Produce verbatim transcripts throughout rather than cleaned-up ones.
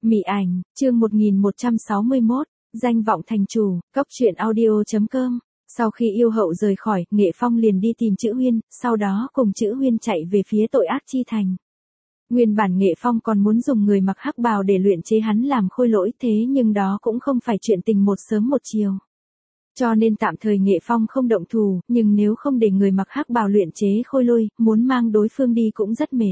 Mị ảnh, chương một nghìn một trăm sáu mươi mốt, danh vọng thành chủ, cốc truyện audio chấm com. Sau khi yêu hậu rời khỏi, Nghệ Phong liền đi tìm Chữ Huyên, sau đó cùng Chữ Huyên chạy về phía tội ác chi thành. Nguyên bản Nghệ Phong còn muốn dùng người mặc hắc bào để luyện chế hắn làm khôi lỗi, thế nhưng đó cũng không phải chuyện tình một sớm một chiều. Cho nên tạm thời Nghệ Phong không động thủ, nhưng nếu không để người mặc hắc bào luyện chế khôi lỗi, muốn mang đối phương đi cũng rất mệt.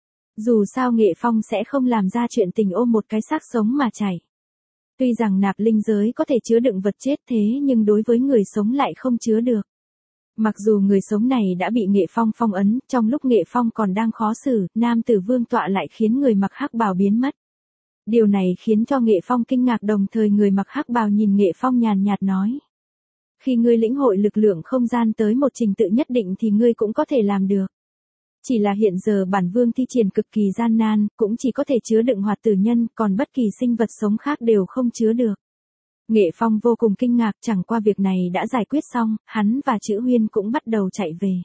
Dù sao Nghệ Phong sẽ không làm ra chuyện tình ôm một cái xác sống mà chảy. Tuy rằng nạp linh giới có thể chứa đựng vật chết thế nhưng đối với người sống lại không chứa được. Mặc dù người sống này đã bị Nghệ Phong phong ấn, trong lúc Nghệ Phong còn đang khó xử, nam tử vương tọa lại khiến người mặc hắc bào biến mất. Điều này khiến cho Nghệ Phong kinh ngạc, đồng thời người mặc hắc bào nhìn Nghệ Phong nhàn nhạt nói. Khi ngươi lĩnh hội lực lượng không gian tới một trình tự nhất định thì ngươi cũng có thể làm được. Chỉ là hiện giờ bản vương thi triển cực kỳ gian nan, cũng chỉ có thể chứa đựng hoạt tử nhân, còn bất kỳ sinh vật sống khác đều không chứa được. Nghệ Phong vô cùng kinh ngạc, chẳng qua việc này đã giải quyết xong, hắn và Chữ Huyên cũng bắt đầu chạy về.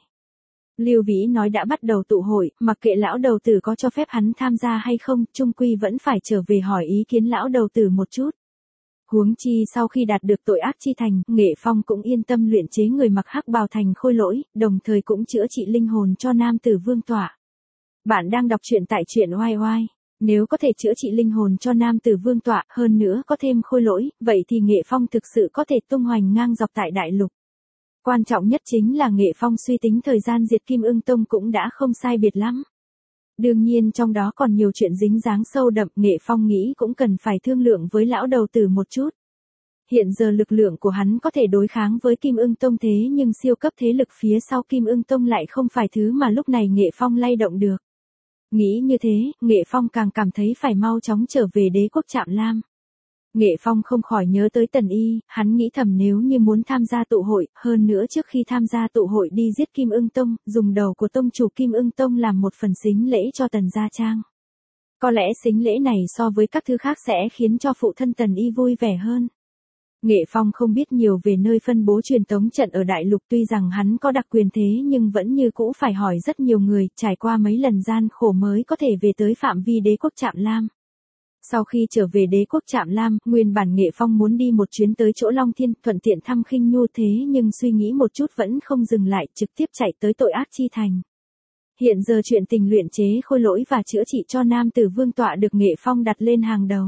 Lưu Vĩ nói đã bắt đầu tụ hội, mặc kệ lão đầu tử có cho phép hắn tham gia hay không, chung quy vẫn phải trở về hỏi ý kiến lão đầu tử một chút. Huống chi sau khi đạt được tội ác chi thành, Nghệ Phong cũng yên tâm luyện chế người mặc hắc bào thành khôi lỗi, đồng thời cũng chữa trị linh hồn cho nam tử vương tọa. Bạn đang đọc truyện tại truyện oai oai. Nếu có thể chữa trị linh hồn cho nam tử vương tọa, hơn nữa có thêm khôi lỗi, vậy thì Nghệ Phong thực sự có thể tung hoành ngang dọc tại đại lục. Quan trọng nhất chính là Nghệ Phong suy tính thời gian diệt Kim Ưng Tông cũng đã không sai biệt lắm. Đương nhiên trong đó còn nhiều chuyện dính dáng sâu đậm, Nghệ Phong nghĩ cũng cần phải thương lượng với lão đầu tử một chút. Hiện giờ lực lượng của hắn có thể đối kháng với Kim Ưng Tông thế nhưng siêu cấp thế lực phía sau Kim Ưng Tông lại không phải thứ mà lúc này Nghệ Phong lay động được. Nghĩ như thế, Nghệ Phong càng cảm thấy phải mau chóng trở về đế quốc Trạm Lam. Nghệ Phong không khỏi nhớ tới Tần Y, hắn nghĩ thầm nếu như muốn tham gia tụ hội, hơn nữa trước khi tham gia tụ hội đi giết Kim Ưng Tông, dùng đầu của tông chủ Kim Ưng Tông làm một phần sính lễ cho Tần Gia Trang. Có lẽ sính lễ này so với các thứ khác sẽ khiến cho phụ thân Tần Y vui vẻ hơn. Nghệ Phong không biết nhiều về nơi phân bố truyền tống trận ở đại lục, tuy rằng hắn có đặc quyền thế nhưng vẫn như cũ phải hỏi rất nhiều người, trải qua mấy lần gian khổ mới có thể về tới phạm vi đế quốc Trạm Lam. Sau khi trở về đế quốc Trạm Lam, nguyên bản Nghệ Phong muốn đi một chuyến tới chỗ Long Thiên, thuận tiện thăm Khinh Nhu thế nhưng suy nghĩ một chút vẫn không dừng lại, trực tiếp chạy tới tội ác chi thành. Hiện giờ chuyện tình luyện chế khôi lỗi và chữa trị cho nam tử vương tọa được Nghệ Phong đặt lên hàng đầu.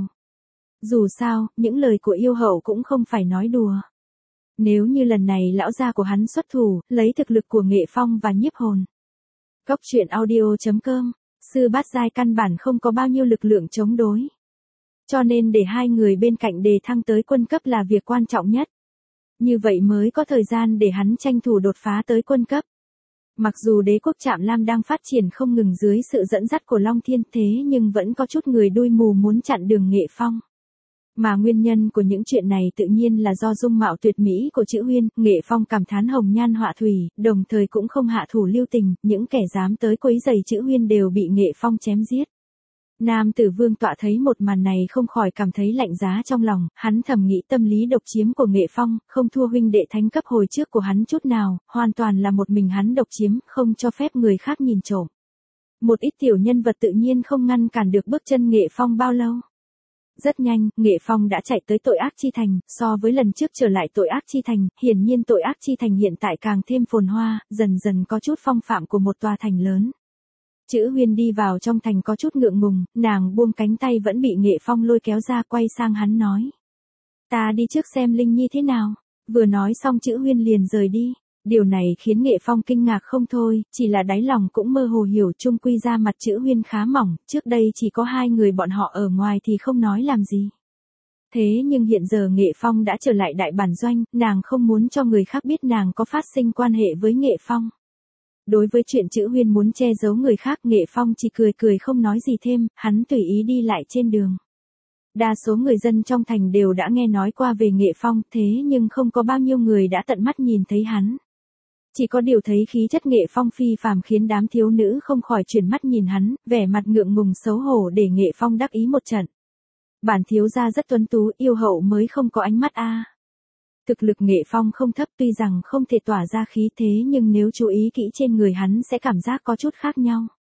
Dù sao, những lời của yêu hậu cũng không phải nói đùa. Nếu như lần này lão gia của hắn xuất thủ, lấy thực lực của Nghệ Phong và nhiếp hồn. Cốc truyện audio chấm com, sư bát giai căn bản không có bao nhiêu lực lượng chống đối. Cho nên để hai người bên cạnh đề thăng tới quân cấp là việc quan trọng nhất. Như vậy mới có thời gian để hắn tranh thủ đột phá tới quân cấp. Mặc dù đế quốc Trạm Lam đang phát triển không ngừng dưới sự dẫn dắt của Long Thiên thế nhưng vẫn có chút người đuôi mù muốn chặn đường Nghệ Phong. Mà nguyên nhân của những chuyện này tự nhiên là do dung mạo tuyệt mỹ của Chữ Huyên, Nghệ Phong cảm thán hồng nhan họa thủy, đồng thời cũng không hạ thủ lưu tình, những kẻ dám tới quấy rầy Chữ Huyên đều bị Nghệ Phong chém giết. Nam tử vương tọa thấy một màn này không khỏi cảm thấy lạnh giá trong lòng, hắn thầm nghĩ tâm lý độc chiếm của Nghệ Phong, không thua huynh đệ thánh cấp hồi trước của hắn chút nào, hoàn toàn là một mình hắn độc chiếm, không cho phép người khác nhìn trộm. Một ít tiểu nhân vật tự nhiên không ngăn cản được bước chân Nghệ Phong bao lâu. Rất nhanh, Nghệ Phong đã chạy tới tội ác chi thành, so với lần trước trở lại tội ác chi thành, hiển nhiên tội ác chi thành hiện tại càng thêm phồn hoa, dần dần có chút phong phạm của một tòa thành lớn. Chữ Huyên đi vào trong thành có chút ngượng ngùng, nàng buông cánh tay vẫn bị Nghệ Phong lôi kéo ra, quay sang hắn nói. Ta đi trước xem Linh Nhi thế nào, vừa nói xong Chữ Huyên liền rời đi. Điều này khiến Nghệ Phong kinh ngạc không thôi, chỉ là đáy lòng cũng mơ hồ hiểu chung quy ra mặt Chữ Huyên khá mỏng, trước đây chỉ có hai người bọn họ ở ngoài thì không nói làm gì. Thế nhưng hiện giờ Nghệ Phong đã trở lại đại bản doanh, nàng không muốn cho người khác biết nàng có phát sinh quan hệ với Nghệ Phong. Đối với chuyện Chữ Huyên muốn che giấu người khác, Nghệ Phong chỉ cười cười không nói gì thêm, hắn tùy ý đi lại trên đường. Đa số người dân trong thành đều đã nghe nói qua về Nghệ Phong, thế nhưng không có bao nhiêu người đã tận mắt nhìn thấy hắn. Chỉ có điều thấy khí chất Nghệ Phong phi phàm khiến đám thiếu nữ không khỏi chuyển mắt nhìn hắn, vẻ mặt ngượng ngùng xấu hổ để Nghệ Phong đắc ý một trận. Bản thiếu gia rất tuấn tú, yêu hậu mới không có ánh mắt a. Thực lực Nghệ Phong không thấp, tuy rằng không thể tỏa ra khí thế nhưng nếu chú ý kỹ trên người hắn sẽ cảm giác có chút khác nhau.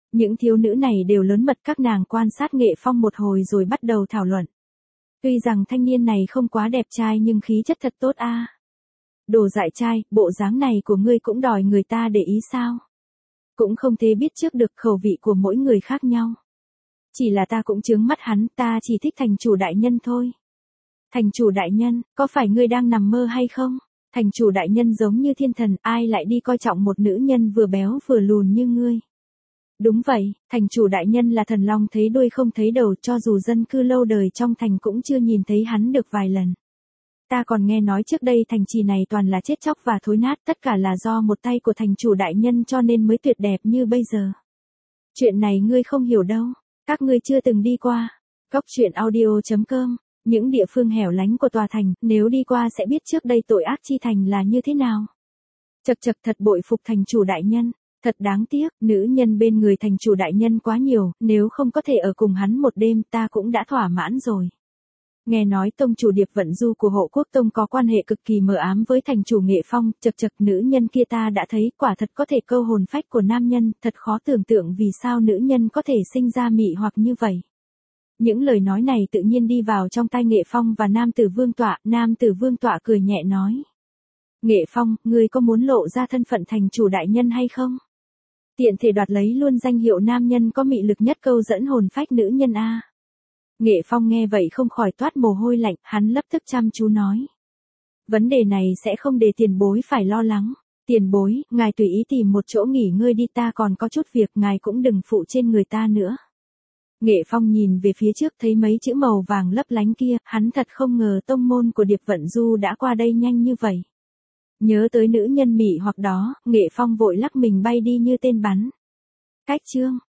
Những thiếu nữ này đều lớn mật, các nàng quan sát Nghệ Phong một hồi rồi bắt đầu thảo luận. Tuy rằng thanh niên này không quá đẹp trai nhưng khí chất thật tốt a. Đồ dại trai, bộ dáng này của ngươi cũng đòi người ta để ý sao? Cũng không thể biết trước được khẩu vị của mỗi người khác nhau. Chỉ là ta cũng chướng mắt hắn, ta chỉ thích thành chủ đại nhân thôi. Thành chủ đại nhân, có phải ngươi đang nằm mơ hay không? Thành chủ đại nhân giống như thiên thần, ai lại đi coi trọng một nữ nhân vừa béo vừa lùn như ngươi? Đúng vậy, thành chủ đại nhân là thần long thấy đuôi không thấy đầu, cho dù dân cư lâu đời trong thành cũng chưa nhìn thấy hắn được vài lần. Ta còn nghe nói trước đây thành trì này toàn là chết chóc và thối nát, tất cả là do một tay của thành chủ đại nhân cho nên mới tuyệt đẹp như bây giờ. Chuyện này ngươi không hiểu đâu, các ngươi chưa từng đi qua. Cốc truyện audio chấm com, những địa phương hẻo lánh của tòa thành, nếu đi qua sẽ biết trước đây tội ác chi thành là như thế nào. Chật chật, thật bội phục thành chủ đại nhân. Thật đáng tiếc, nữ nhân bên người thành chủ đại nhân quá nhiều, nếu không có thể ở cùng hắn một đêm ta cũng đã thỏa mãn rồi. Nghe nói tông chủ Điệp Vận Du của Hộ Quốc Tông có quan hệ cực kỳ mờ ám với thành chủ Nghệ Phong, chật chật, nữ nhân kia ta đã thấy, quả thật có thể câu hồn phách của nam nhân, thật khó tưởng tượng vì sao nữ nhân có thể sinh ra mị hoặc như vậy. Những lời nói này tự nhiên đi vào trong tai Nghệ Phong và nam tử Vương Tọa, nam tử Vương Tọa cười nhẹ nói. Nghệ Phong, ngươi có muốn lộ ra thân phận thành chủ đại nhân hay không? Tiện thể đoạt lấy luôn danh hiệu nam nhân có mị lực nhất câu dẫn hồn phách nữ nhân a. Nghệ Phong nghe vậy không khỏi toát mồ hôi lạnh, hắn lập tức chăm chú nói. Vấn đề này sẽ không để tiền bối phải lo lắng. Tiền bối, ngài tùy ý tìm một chỗ nghỉ ngơi đi, ta còn có chút việc, ngài cũng đừng phụ trên người ta nữa. Nghệ Phong nhìn về phía trước thấy mấy chữ màu vàng lấp lánh kia, hắn thật không ngờ tông môn của Điệp Vận Du đã qua đây nhanh như vậy. Nhớ tới nữ nhân mị hoặc đó, Nghệ Phong vội lắc mình bay đi như tên bắn. Cách chương